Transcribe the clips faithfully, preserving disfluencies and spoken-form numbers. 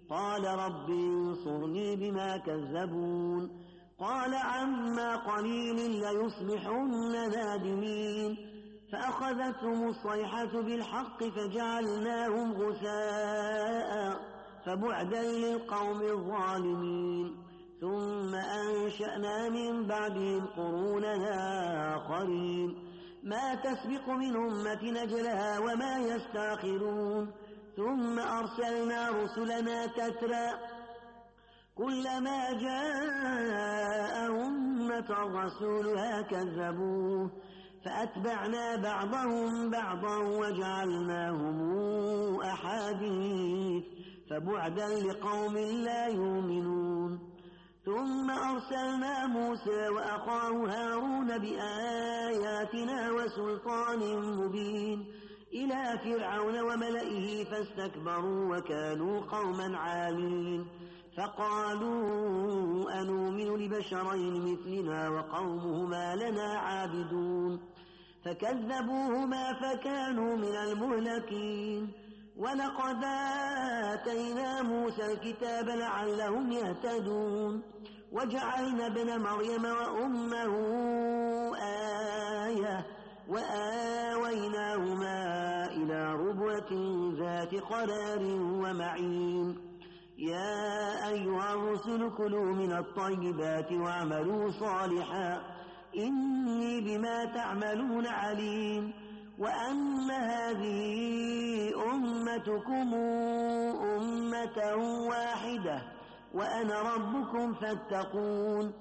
قال رب انصرني بما كذبون قال عما قليل ليصبحن نادمين فأخذتهم الصيحة بالحق فجعلناهم غثاء فبعدا للقوم الظالمين ثم أنشأنا من بعدهم قرونا آخرين ما تسبق من أمة أجلها وما يستأخرون ثم أرسلنا رسلنا تترى كلما جاء أمة رسولها كذبوه فأتبعنا بعضهم بعضا وجعلناهم أحاديث فبعدا لقوم لا يؤمنون ثم أرسلنا موسى وأخاه هارون بآياتنا وسلطان مبين إلى فرعون وملئه فاستكبروا وكانوا قوما عالين فقالوا أنؤمن لبشرين مثلنا وقومهما لنا عابدون فكذبوهما فكانوا من المهلكين ولقد آتينا موسى الكتاب لعلهم يهتدون وجعلنا ابن مريم وأمه آية وآويناهما إلى ربوة ذات قرار ومعين يا أيها الرسل كلوا من الطيبات واعملوا صالحا إني بما تعملون عليم وأن هذه أمتكم أمة واحدة وأنا ربكم فاتقون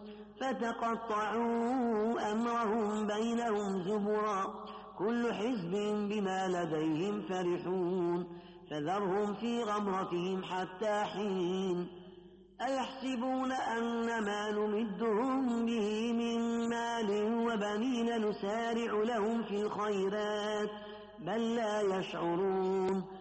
فتقطعوا أمرهم بينهم زبرا كل حزب بما لديهم فرحون فذرهم في غمرتهم حتى حين أيحسبون أن ما نمدهم به من مال وبنين نسارع لهم في الخيرات بل لا يشعرون